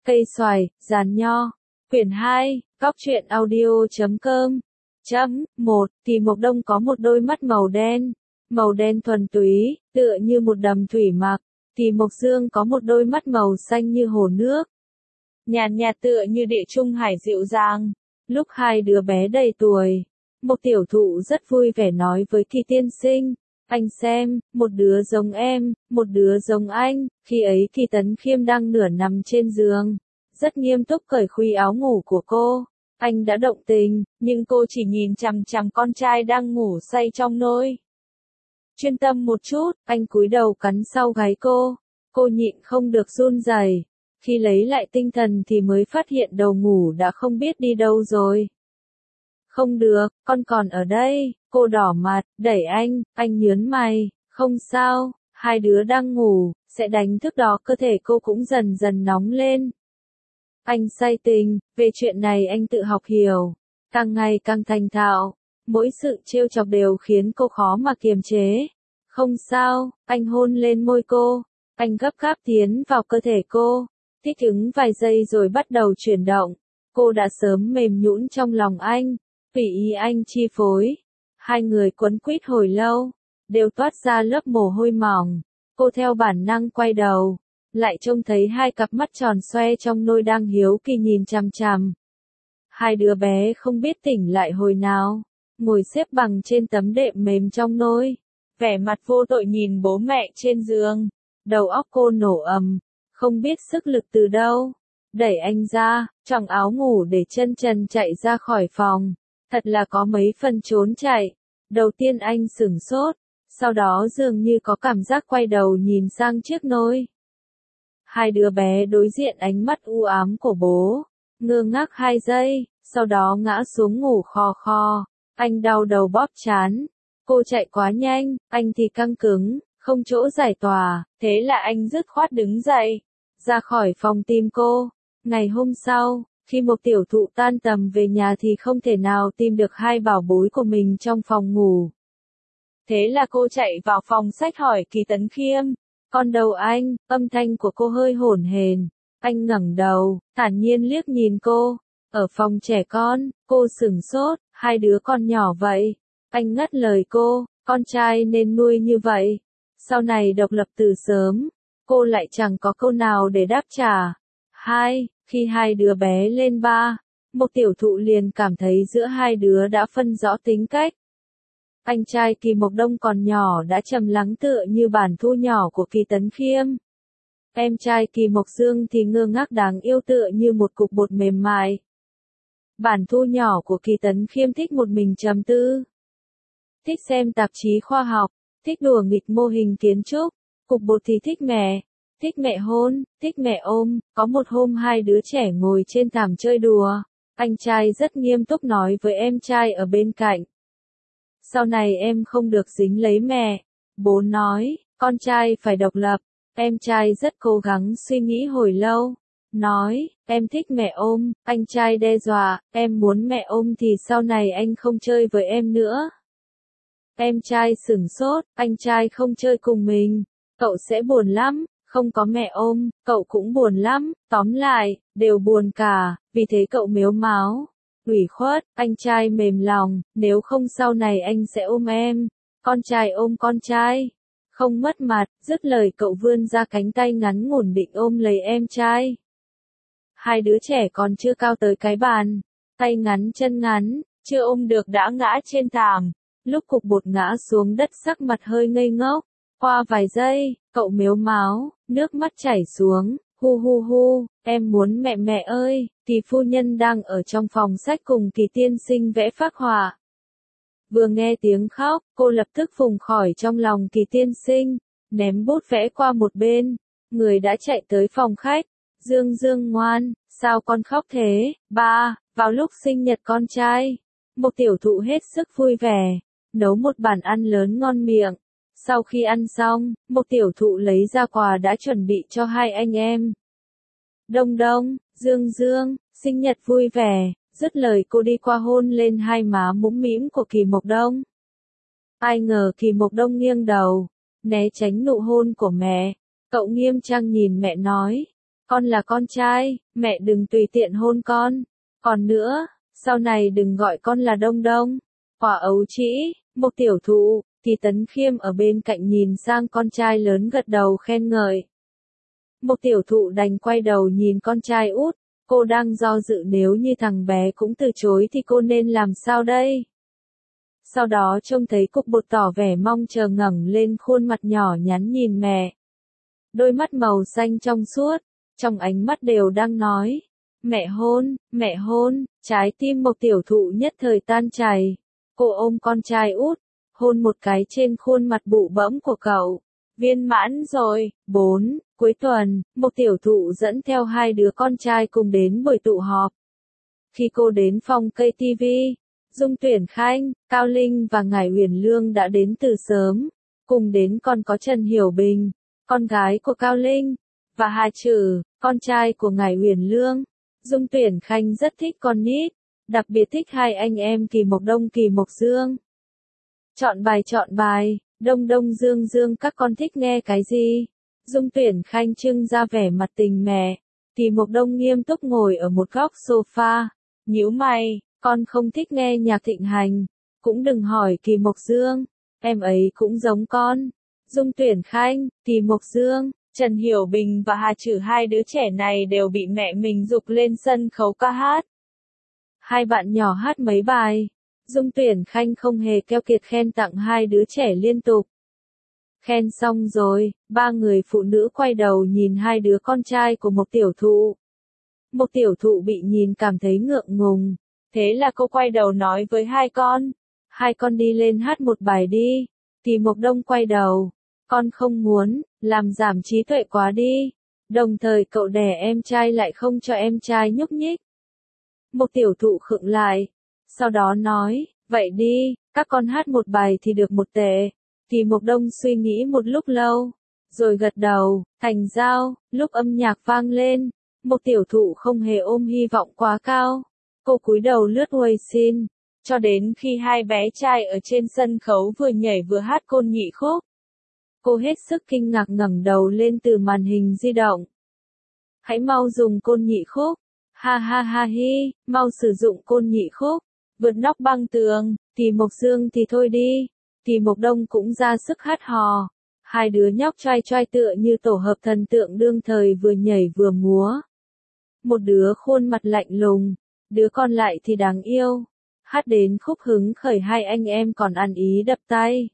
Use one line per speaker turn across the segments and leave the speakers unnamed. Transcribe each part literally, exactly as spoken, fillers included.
Cây xoài, giàn nho. Quyển hai, Cóc truyện audio chấm com. Chấm, một, Kỳ Mộc Đông có một đôi mắt màu đen, màu đen thuần túy, tựa như một đầm thủy mặc. Kỳ Mộc Dương có một đôi mắt màu xanh như hồ nước, nhàn nhạt tựa như địa trung hải dịu dàng. Lúc hai đứa bé đầy tuổi, một tiểu thụ rất vui vẻ nói với Kỳ tiên sinh, anh xem, một đứa giống em, một đứa giống anh. Khi ấy Kỳ Tấn Khiêm đang nửa nằm trên giường, rất nghiêm túc cởi khuy áo ngủ của cô. Anh đã động tình, nhưng cô chỉ nhìn chằm chằm con trai đang ngủ say trong nôi. Chuyên tâm một chút, anh cúi đầu cắn sau gáy cô. Cô nhịn không được run rẩy. Khi lấy lại tinh thần thì mới phát hiện đầu ngủ đã không biết đi đâu rồi. Không được, con còn ở đây. Cô đỏ mặt, đẩy anh, anh nhớn mày. Không sao, hai đứa đang ngủ, sẽ đánh thức đó. Cơ thể cô cũng dần dần nóng lên. Anh say tình, về chuyện này anh tự học hiểu, càng ngày càng thành thạo. Mỗi sự trêu chọc đều khiến cô khó mà kiềm chế. Không sao, anh hôn lên môi cô. Anh gấp gáp tiến vào cơ thể cô. Thích ứng vài giây rồi bắt đầu chuyển động. Cô đã sớm mềm nhũn trong lòng anh, tùy ý anh chi phối. Hai người quấn quýt hồi lâu, đều toát ra lớp mồ hôi mỏng. Cô theo bản năng quay đầu, lại trông thấy hai cặp mắt tròn xoe trong nôi đang hiếu kỳ nhìn chằm chằm. Hai đứa bé không biết tỉnh lại hồi nào, ngồi xếp bằng trên tấm đệm mềm trong nôi, vẻ mặt vô tội nhìn bố mẹ trên giường. Đầu óc cô nổ ầm, không biết sức lực từ đâu, đẩy anh ra, choàng áo ngủ để chân trần chạy ra khỏi phòng. Thật là có mấy phần trốn chạy. Đầu tiên anh sửng sốt, sau đó dường như có cảm giác quay đầu nhìn sang chiếc nôi. Hai đứa bé đối diện ánh mắt u ám của bố, ngơ ngác hai giây, sau đó ngã xuống ngủ khò khò. Anh đau đầu bóp trán. Cô chạy quá nhanh, anh thì căng cứng, không chỗ giải tỏa, thế là anh dứt khoát đứng dậy, ra khỏi phòng tìm cô. Ngày hôm sau, khi một tiểu thụ tan tầm về nhà thì không thể nào tìm được hai bảo bối của mình trong phòng ngủ. Thế là cô chạy vào phòng sách hỏi Kỳ Tấn Khiêm. Con đầu anh, âm thanh của cô hơi hổn hển. Anh ngẩng đầu, thản nhiên liếc nhìn cô. Ở phòng trẻ con, cô sửng sốt, hai đứa con nhỏ vậy. Anh ngắt lời cô, con trai nên nuôi như vậy. Sau này độc lập từ sớm, cô lại chẳng có câu nào để đáp trả. Hai, khi hai đứa bé lên ba, một tiểu thụ liền cảm thấy giữa hai đứa đã phân rõ tính cách. Anh trai Kỳ Mộc Đông còn nhỏ đã trầm lắng tựa như bản thu nhỏ của Kỳ Tấn Khiêm. Em trai Kỳ Mộc Dương thì ngơ ngác đáng yêu tựa như một cục bột mềm mại. Bản thu nhỏ của Kỳ Tấn Khiêm thích một mình trầm tư, thích xem tạp chí khoa học, thích đùa nghịch mô hình kiến trúc. Cục bột thì thích mẹ, thích mẹ hôn, thích mẹ ôm. Có một hôm hai đứa trẻ ngồi trên thảm chơi đùa, anh trai rất nghiêm túc nói với em trai ở bên cạnh. Sau này em không được dính lấy mẹ. Bố nói, con trai phải độc lập. Em trai rất cố gắng suy nghĩ hồi lâu. Nói, em thích mẹ ôm. Anh trai đe dọa, em muốn mẹ ôm thì sau này anh không chơi với em nữa. Em trai sửng sốt, anh trai không chơi cùng mình, cậu sẽ buồn lắm. Không có mẹ ôm, cậu cũng buồn lắm. Tóm lại, đều buồn cả, vì thế cậu mếu máo, ủy khuất. Anh trai mềm lòng, nếu không sau này anh sẽ ôm em. Con trai ôm con trai, không mất mặt. Dứt lời cậu vươn ra cánh tay ngắn ngủn định ôm lấy em trai. Hai đứa trẻ còn chưa cao tới cái bàn, tay ngắn chân ngắn, chưa ôm được đã ngã trên thảm. Lúc cục bột ngã xuống đất sắc mặt hơi ngây ngốc. Qua vài giây, cậu mếu máo, nước mắt chảy xuống. Hu hu hu, em muốn mẹ mẹ ơi. Kỳ phu nhân đang ở trong phòng sách cùng Kỳ tiên sinh vẽ phác họa. Vừa nghe tiếng khóc, cô lập tức phùng khỏi trong lòng Kỳ tiên sinh, ném bút vẽ qua một bên. Người đã chạy tới phòng khách. Dương Dương ngoan, sao con khóc thế? Ba, vào lúc sinh nhật con trai, một tiểu thụ hết sức vui vẻ, nấu một bàn ăn lớn ngon miệng. Sau khi ăn xong, một tiểu thụ lấy ra quà đã chuẩn bị cho hai anh em. Đông Đông, Dương Dương, sinh nhật vui vẻ. Dứt lời cô đi qua hôn lên hai má mũm mĩm của Kỳ Mộc Đông. Ai ngờ Kỳ Mộc Đông nghiêng đầu, né tránh nụ hôn của mẹ. Cậu nghiêm trang nhìn mẹ nói, con là con trai, mẹ đừng tùy tiện hôn con. Còn nữa, sau này đừng gọi con là Đông Đông. Quả ấu trĩ, Một Tiểu Thụ, thì Tấn Khiêm ở bên cạnh nhìn sang con trai lớn gật đầu khen ngợi. Một Tiểu Thụ đành quay đầu nhìn con trai út, cô đang do dự nếu như thằng bé cũng từ chối thì cô nên làm sao đây? Sau đó trông thấy cục bột tỏ vẻ mong chờ ngẩng lên khuôn mặt nhỏ nhắn nhìn mẹ. Đôi mắt màu xanh trong suốt, trong ánh mắt đều đang nói, mẹ hôn, mẹ hôn, trái tim Một Tiểu Thụ nhất thời tan chảy. Cô ôm con trai út, hôn một cái trên khuôn mặt bụ bẫm của cậu. Viên mãn rồi. bốn. Cuối tuần, Một Tiểu Thụ dẫn theo hai đứa con trai cùng đến buổi tụ họp. Khi cô đến phòng cây ti vi, Dung Tuyển Khanh, Cao Linh và Ngải Uyển Lương đã đến từ sớm. Cùng đến còn có Trần Hiểu Bình, con gái của Cao Linh, và Hà Trử, con trai của Ngải Uyển Lương. Dung Tuyển Khanh rất thích con nít, đặc biệt thích hai anh em Kỳ Mộc Đông Kỳ Mộc Dương. Chọn bài chọn bài, Đông Đông Dương Dương các con thích nghe cái gì? Dung Tuyển Khanh trưng ra vẻ mặt tình mẹ. Kỳ Mộc Đông nghiêm túc ngồi ở một góc sofa, nhíu mày, con không thích nghe nhạc thịnh hành. Cũng đừng hỏi Kỳ Mộc Dương, em ấy cũng giống con. Dung Tuyển Khanh, Kỳ Mộc Dương, Trần Hiểu Bình và Hà Trử hai đứa trẻ này đều bị mẹ mình giục lên sân khấu ca hát. Hai bạn nhỏ hát mấy bài, Dung Tuyển Khanh không hề keo kiệt khen tặng hai đứa trẻ liên tục. Khen xong rồi, ba người phụ nữ quay đầu nhìn hai đứa con trai của Một Tiểu Thụ. Một Tiểu Thụ bị nhìn cảm thấy ngượng ngùng, thế là cô quay đầu nói với hai con, hai con đi lên hát một bài đi. Kỳ Mộc Đông quay đầu, con không muốn, làm giảm trí tuệ quá đi. Đồng thời cậu đẻ em trai lại không cho em trai nhúc nhích. Một Tiểu Thụ khựng lại, sau đó nói, vậy đi, các con hát một bài thì được một tệ. Kỳ Mộc Đông suy nghĩ một lúc lâu, rồi gật đầu, thành giao. Lúc âm nhạc vang lên, Một Tiểu Thụ không hề ôm hy vọng quá cao. Cô cúi đầu lướt Weixin, cho đến khi hai bé trai ở trên sân khấu vừa nhảy vừa hát Côn Nhị Khúc. Cô hết sức kinh ngạc ngẩng đầu lên từ màn hình di động. Hãy mau dùng Côn Nhị Khúc. Ha ha ha hi, mau sử dụng Côn Nhị Khúc. Vượt nóc băng tường, Kỳ Mộc Dương thì thôi đi. Kỳ Mộc Đông cũng ra sức hát hò. Hai đứa nhóc trai trai tựa như tổ hợp thần tượng đương thời vừa nhảy vừa múa. Một đứa khuôn mặt lạnh lùng, đứa còn lại thì đáng yêu. Hát đến khúc hứng khởi hai anh em còn ăn ý đập tay.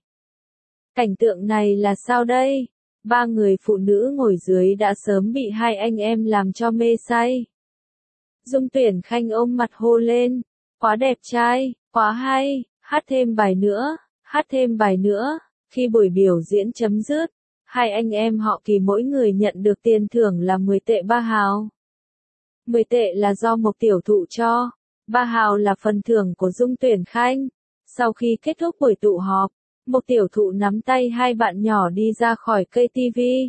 Cảnh tượng này là sao đây? Ba người phụ nữ ngồi dưới đã sớm bị hai anh em làm cho mê say. Dung Tuyển Khanh ôm mặt hô lên, quá đẹp trai, quá hay, hát thêm bài nữa, hát thêm bài nữa. Khi buổi biểu diễn chấm dứt, hai anh em họ Kỳ mỗi người nhận được tiền thưởng là mười tệ ba hào. mười tệ là do Một Tiểu Thụ cho, ba hào là phần thưởng của Dung Tuyển Khanh. Sau khi kết thúc buổi tụ họp, Một Tiểu Thụ nắm tay hai bạn nhỏ đi ra khỏi cây tivi.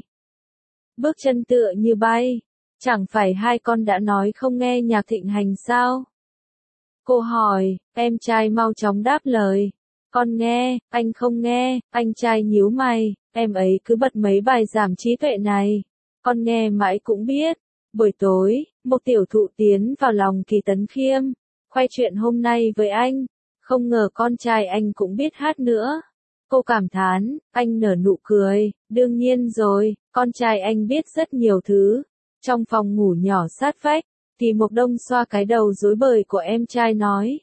Bước chân tựa như bay, chẳng phải hai con đã nói không nghe nhạc thịnh hành sao? Cô hỏi, em trai mau chóng đáp lời. Con nghe, anh không nghe. Anh trai nhíu mày, em ấy cứ bật mấy bài giảm trí tuệ này. Con nghe mãi cũng biết. Buổi tối, Một Tiểu Thụ tiến vào lòng Kỳ Tấn Khiêm, khoe chuyện hôm nay với anh. Không ngờ con trai anh cũng biết hát nữa. Cô cảm thán, anh nở nụ cười, đương nhiên rồi, con trai anh biết rất nhiều thứ. Trong phòng ngủ nhỏ sát vách, Kỳ Mộc Đông xoa cái đầu rối bời của em trai nói.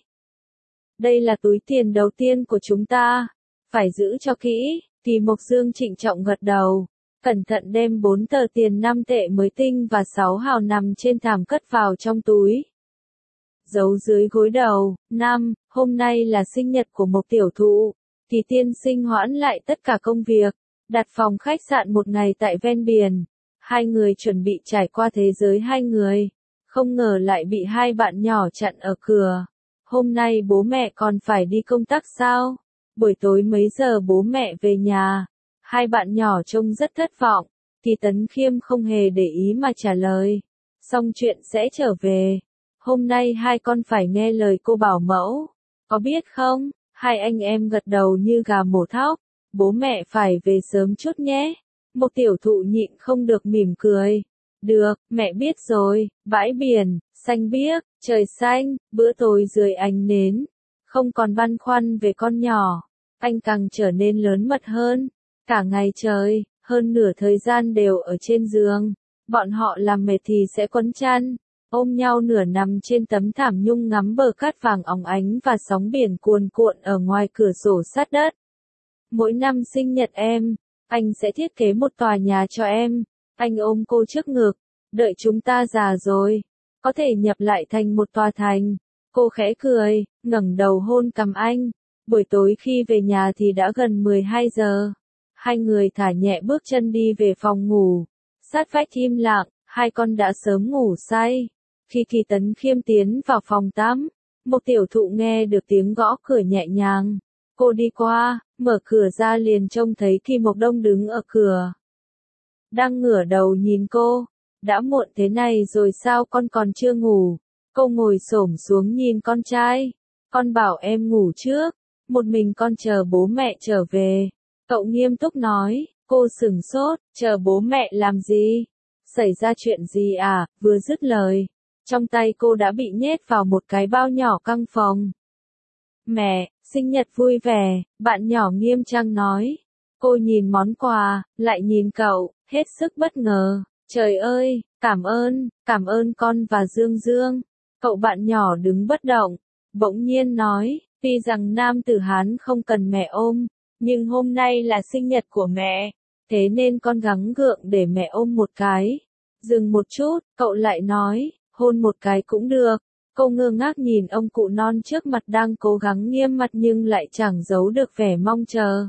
Đây là túi tiền đầu tiên của chúng ta, phải giữ cho kỹ. Kỳ Mộc Dương trịnh trọng gật đầu, cẩn thận đem bốn tờ tiền năm tệ mới tinh và sáu hào nằm trên thảm cất vào trong túi. Giấu dưới gối đầu. Năm, hôm nay là sinh nhật của Một Tiểu Thụ. Kỳ tiên sinh hoãn lại tất cả công việc, đặt phòng khách sạn một ngày tại ven biển. Hai người chuẩn bị trải qua thế giới hai người, không ngờ lại bị hai bạn nhỏ chặn ở cửa. Hôm nay bố mẹ còn phải đi công tác sao? Buổi tối mấy giờ bố mẹ về nhà? Hai bạn nhỏ trông rất thất vọng. Kỳ Tấn Khiêm không hề để ý mà trả lời. Xong chuyện sẽ trở về. Hôm nay hai con phải nghe lời cô bảo mẫu. Có biết không? Hai anh em gật đầu như gà mổ thóc. Bố mẹ phải về sớm chút nhé. Một Tiểu Thụ nhịn không được mỉm cười. Được, mẹ biết rồi, bãi biển, xanh biếc, trời xanh, bữa tối dưới ánh nến. Không còn băn khoăn về con nhỏ, anh càng trở nên lớn mật hơn. Cả ngày trời, hơn nửa thời gian đều ở trên giường. Bọn họ làm mệt thì sẽ quấn chăn, ôm nhau nửa nằm trên tấm thảm nhung ngắm bờ cát vàng óng ánh và sóng biển cuồn cuộn ở ngoài cửa sổ sát đất. Mỗi năm sinh nhật em, anh sẽ thiết kế một tòa nhà cho em. Anh ôm cô trước ngực, đợi chúng ta già rồi, có thể nhập lại thành một tòa thành. Cô khẽ cười, ngẩng đầu hôn cằm anh. Buổi tối khi về nhà thì đã gần mười hai giờ. Hai người thả nhẹ bước chân đi về phòng ngủ. Sát vách im lặng, hai con đã sớm ngủ say. Khi Kỳ Tấn Khiêm tiến vào phòng tắm, một tiểu thụ nghe được tiếng gõ cửa nhẹ nhàng. Cô đi qua, mở cửa ra liền trông thấy Kỳ Mộc Đông đứng ở cửa. Đang ngửa đầu nhìn cô. Đã muộn thế này rồi sao con còn chưa ngủ? Cô ngồi xổm xuống nhìn con trai. Con bảo em ngủ trước, một mình con chờ bố mẹ trở về. Cậu nghiêm túc nói. Cô sửng sốt, chờ bố mẹ làm gì? Xảy ra chuyện gì à? Vừa dứt lời, trong tay cô đã bị nhét vào một cái bao nhỏ căng phòng. Mẹ, sinh nhật vui vẻ, bạn nhỏ nghiêm trang nói. Cô nhìn món quà, lại nhìn cậu, hết sức bất ngờ. Trời ơi, cảm ơn, cảm ơn con và Dương Dương. Cậu bạn nhỏ đứng bất động, bỗng nhiên nói, tuy rằng nam tử Hán không cần mẹ ôm, nhưng hôm nay là sinh nhật của mẹ, thế nên con gắng gượng để mẹ ôm một cái. Dừng một chút, cậu lại nói, hôn một cái cũng được. Cô ngơ ngác nhìn ông cụ non trước mặt đang cố gắng nghiêm mặt nhưng lại chẳng giấu được vẻ mong chờ.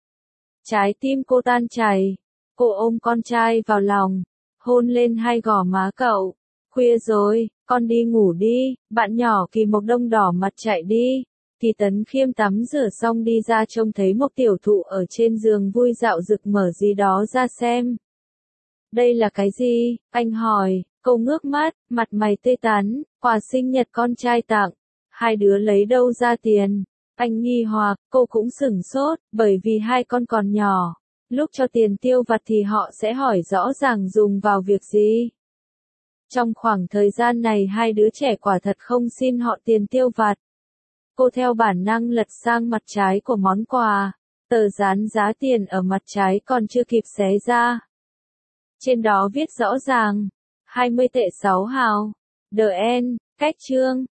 Trái tim cô tan chảy, cô ôm con trai vào lòng, hôn lên hai gò má cậu. Khuya rồi, con đi ngủ đi. Bạn nhỏ Kỳ Mộc Đông đỏ mặt chạy đi. Kỳ Tấn Khiêm tắm rửa xong đi ra trông thấy một tiểu thụ ở trên giường vui dạo rực mở gì đó ra xem. Đây là cái gì? Anh hỏi. Cô ngước mắt, mặt mày tươi tắn. Quà sinh nhật con trai tặng. Hai đứa lấy đâu ra tiền? Anh nghi hoặc, cô cũng sửng sốt, bởi vì hai con còn nhỏ. Lúc cho tiền tiêu vặt thì họ sẽ hỏi rõ ràng dùng vào việc gì. Trong khoảng thời gian này hai đứa trẻ quả thật không xin họ tiền tiêu vặt. Cô theo bản năng lật sang mặt trái của món quà. Tờ dán giá tiền ở mặt trái còn chưa kịp xé ra. Trên đó viết rõ ràng, hai mươi tệ sáu hào. The End, cách chương.